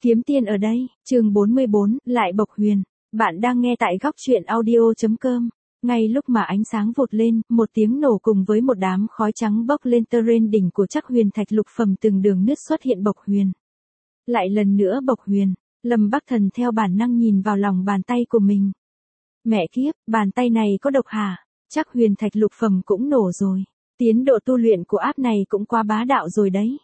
Kiếm tiền ở đây, chương 44, lại bộc huyền. Bạn đang nghe tại góc truyện audio.com. Ngay lúc mà ánh sáng vụt lên, một tiếng nổ cùng với một đám khói trắng bốc lên trên đỉnh của Trắc Huyền Thạch lục phẩm từng đường nứt xuất hiện bộc huyền. Lại lần nữa bộc huyền, Lâm Bắc Thần theo bản năng nhìn vào lòng bàn tay của mình. Mẹ kiếp, bàn tay này có độc hả? Trắc Huyền Thạch lục phẩm cũng nổ rồi. Tiến độ tu luyện của app này cũng quá bá đạo rồi đấy.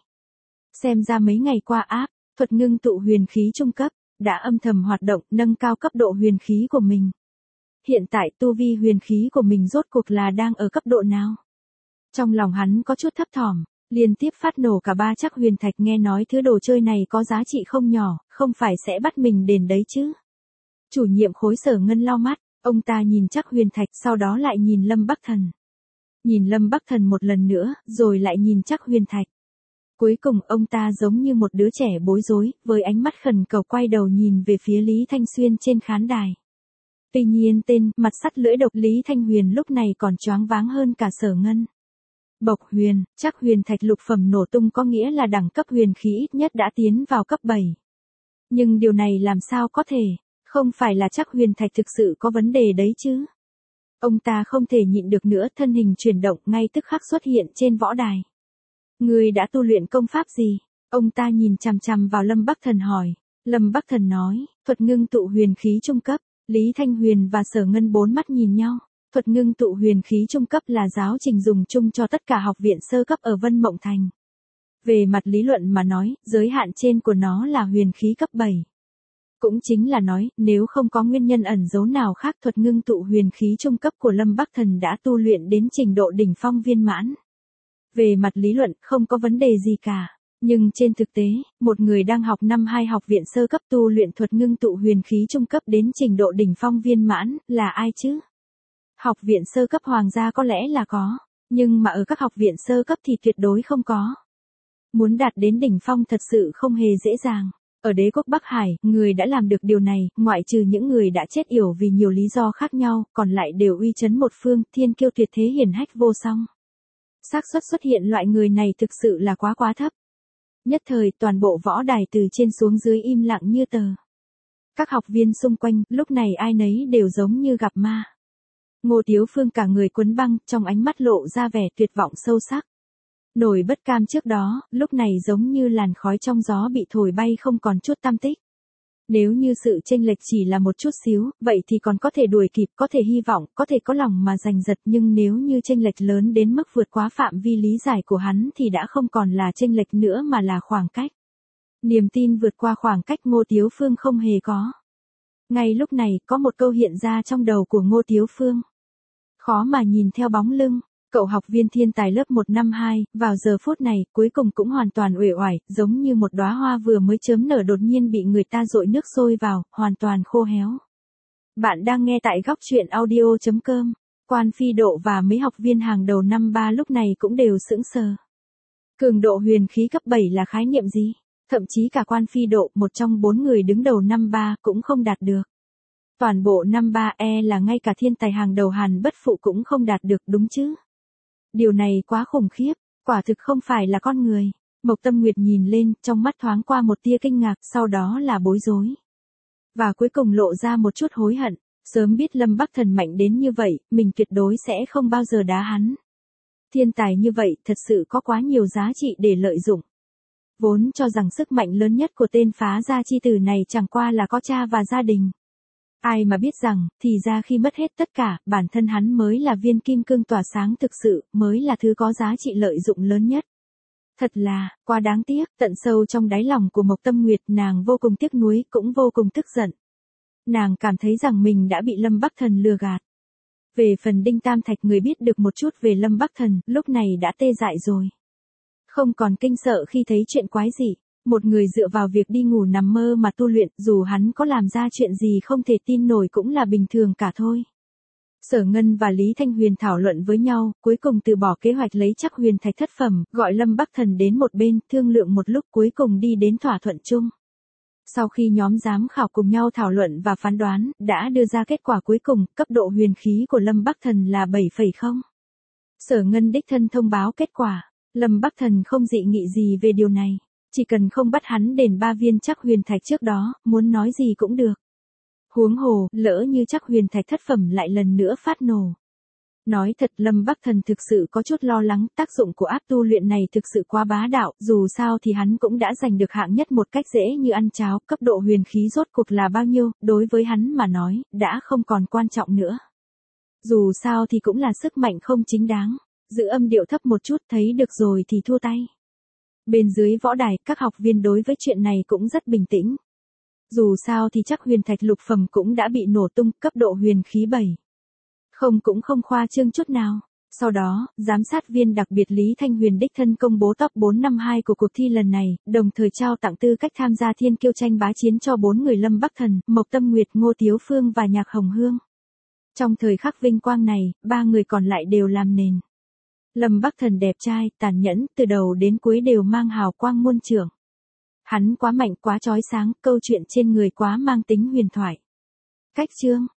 Xem ra mấy ngày qua app thuật ngưng tụ huyền khí trung cấp đã âm thầm hoạt động nâng cao cấp độ huyền khí của mình. Hiện tại tu vi huyền khí của mình rốt cuộc là đang ở cấp độ nào? Trong lòng hắn có chút thấp thỏm, liên tiếp phát nổ cả ba Trắc Huyền Thạch, nghe nói thứ đồ chơi này có giá trị không nhỏ, không phải sẽ bắt mình đền đấy chứ. Chủ nhiệm khối Sở Ngân lau mắt, ông ta nhìn Trắc Huyền Thạch sau đó lại nhìn Lâm Bắc Thần. Nhìn Lâm Bắc Thần một lần nữa, rồi lại nhìn Trắc Huyền Thạch. Cuối cùng ông ta giống như một đứa trẻ bối rối, với ánh mắt khẩn cầu quay đầu nhìn về phía Lý Thanh Xuyên trên khán đài. Tuy nhiên tên mặt sắt lưỡi độc Lý Thanh Huyền lúc này còn choáng váng hơn cả Sở Ngân. Bộc huyền, Trắc Huyền Thạch lục phẩm nổ tung có nghĩa là đẳng cấp huyền khí ít nhất đã tiến vào cấp 7. Nhưng điều này làm sao có thể, không phải là Trắc Huyền Thạch thực sự có vấn đề đấy chứ. Ông ta không thể nhịn được nữa, thân hình chuyển động ngay tức khắc xuất hiện trên võ đài. Ngươi đã tu luyện công pháp gì? Ông ta nhìn chằm chằm vào Lâm Bắc Thần hỏi. Lâm Bắc Thần nói, thuật ngưng tụ huyền khí trung cấp. Lý Thanh Huyền và Sở Ngân bốn mắt nhìn nhau. Thuật ngưng tụ huyền khí trung cấp là giáo trình dùng chung cho tất cả học viện sơ cấp ở Vân Mộng Thành. Về mặt lý luận mà nói, giới hạn trên của nó là huyền khí cấp 7. Cũng chính là nói, nếu không có nguyên nhân ẩn giấu nào khác, thuật ngưng tụ huyền khí trung cấp của Lâm Bắc Thần đã tu luyện đến trình độ đỉnh phong viên mãn. Về mặt lý luận không có vấn đề gì cả, nhưng trên thực tế, một người đang học năm 2 học viện sơ cấp tu luyện thuật ngưng tụ huyền khí trung cấp đến trình độ đỉnh phong viên mãn, là ai chứ? Học viện sơ cấp hoàng gia có lẽ là có, nhưng mà ở các học viện sơ cấp thì tuyệt đối không có. Muốn đạt đến đỉnh phong thật sự không hề dễ dàng. Ở đế quốc Bắc Hải, người đã làm được điều này, ngoại trừ những người đã chết yểu vì nhiều lý do khác nhau, còn lại đều uy chấn một phương, thiên kiêu tuyệt thế hiển hách vô song. Xác suất xuất hiện loại người này thực sự là quá thấp. Nhất thời toàn bộ võ đài từ trên xuống dưới im lặng như tờ. Các học viên xung quanh, lúc này ai nấy đều giống như gặp ma. Ngô Tiếu Phương cả người quấn băng, trong ánh mắt lộ ra vẻ tuyệt vọng sâu sắc. Nổi bất cam trước đó, lúc này giống như làn khói trong gió bị thổi bay không còn chút tăm tích. Nếu như sự chênh lệch chỉ là một chút xíu, vậy thì còn có thể đuổi kịp, có thể hy vọng, có thể có lòng mà giành giật, nhưng nếu như chênh lệch lớn đến mức vượt quá phạm vi lý giải của hắn thì đã không còn là chênh lệch nữa mà là khoảng cách. Niềm tin vượt qua khoảng cách Ngô Tiếu Phương không hề có. Ngay lúc này, có một câu hiện ra trong đầu của Ngô Tiếu Phương. Khó mà nhìn theo bóng lưng. Cậu học viên thiên tài lớp 1 năm 2, vào giờ phút này, cuối cùng cũng hoàn toàn uể oải, giống như một đóa hoa vừa mới chớm nở đột nhiên bị người ta dội nước sôi vào, hoàn toàn khô héo. Bạn đang nghe tại góc truyện audio.com. Quan Phi Độ và mấy học viên hàng đầu năm 3 lúc này cũng đều sững sờ. Cường độ huyền khí cấp 7 là khái niệm gì? Thậm chí cả Quan Phi Độ, một trong 4 người đứng đầu năm 3, cũng không đạt được. Toàn bộ năm 3 là ngay cả thiên tài hàng đầu Hàn Bất Phụ cũng không đạt được, đúng chứ? Điều này quá khủng khiếp, quả thực không phải là con người. Mộc Tâm Nguyệt nhìn lên, trong mắt thoáng qua một tia kinh ngạc, sau đó là bối rối. Và cuối cùng lộ ra một chút hối hận, sớm biết Lâm Bắc Thần mạnh đến như vậy, mình tuyệt đối sẽ không bao giờ đá hắn. Thiên tài như vậy thật sự có quá nhiều giá trị để lợi dụng. Vốn cho rằng sức mạnh lớn nhất của tên phá gia chi tử này chẳng qua là có cha và gia đình. Ai mà biết rằng, thì ra khi mất hết tất cả, bản thân hắn mới là viên kim cương tỏa sáng thực sự, mới là thứ có giá trị lợi dụng lớn nhất. Thật là, quá đáng tiếc, tận sâu trong đáy lòng của Mộc Tâm Nguyệt, nàng vô cùng tiếc nuối, cũng vô cùng tức giận. Nàng cảm thấy rằng mình đã bị Lâm Bắc Thần lừa gạt. Về phần Đinh Tam Thạch, người biết được một chút về Lâm Bắc Thần, lúc này đã tê dại rồi. Không còn kinh sợ khi thấy chuyện quái dị. Một người dựa vào việc đi ngủ nằm mơ mà tu luyện, dù hắn có làm ra chuyện gì không thể tin nổi cũng là bình thường cả thôi. Sở Ngân và Lý Thanh Huyền thảo luận với nhau, cuối cùng từ bỏ kế hoạch lấy Trắc Huyền Thạch thất phẩm, gọi Lâm Bắc Thần đến một bên, thương lượng một lúc cuối cùng đi đến thỏa thuận chung. Sau khi nhóm giám khảo cùng nhau thảo luận và phán đoán, đã đưa ra kết quả cuối cùng, cấp độ huyền khí của Lâm Bắc Thần là 7,0. Sở Ngân đích thân thông báo kết quả, Lâm Bắc Thần không dị nghị gì về điều này. Chỉ cần không bắt hắn đền 3 viên Trắc Huyền Thạch trước đó, muốn nói gì cũng được. Huống hồ, lỡ như Trắc Huyền Thạch thất phẩm lại lần nữa phát nổ. Nói thật Lâm Bắc Thần thực sự có chút lo lắng, tác dụng của áp tu luyện này thực sự quá bá đạo, dù sao thì hắn cũng đã giành được hạng nhất một cách dễ như ăn cháo, cấp độ huyền khí rốt cuộc là bao nhiêu, đối với hắn mà nói, đã không còn quan trọng nữa. Dù sao thì cũng là sức mạnh không chính đáng, giữ âm điệu thấp một chút thấy được rồi thì thua tay. Bên dưới võ đài, các học viên đối với chuyện này cũng rất bình tĩnh. Dù sao thì Trắc Huyền Thạch lục phẩm cũng đã bị nổ tung, cấp độ huyền khí 7. Cũng không khoa trương chút nào. Sau đó, giám sát viên đặc biệt Lý Thanh Huyền đích thân công bố top 452 của cuộc thi lần này, đồng thời trao tặng tư cách tham gia thiên kiêu tranh bá chiến cho 4 người Lâm Bắc Thần, Mộc Tâm Nguyệt, Ngô Tiếu Phương và Nhạc Hồng Hương. Trong thời khắc vinh quang này, 3 người còn lại đều làm nền. Lâm Bắc Thần đẹp trai, tàn nhẫn, từ đầu đến cuối đều mang hào quang muôn trượng. Hắn quá mạnh, quá chói sáng, câu chuyện trên người quá mang tính huyền thoại. Cách chương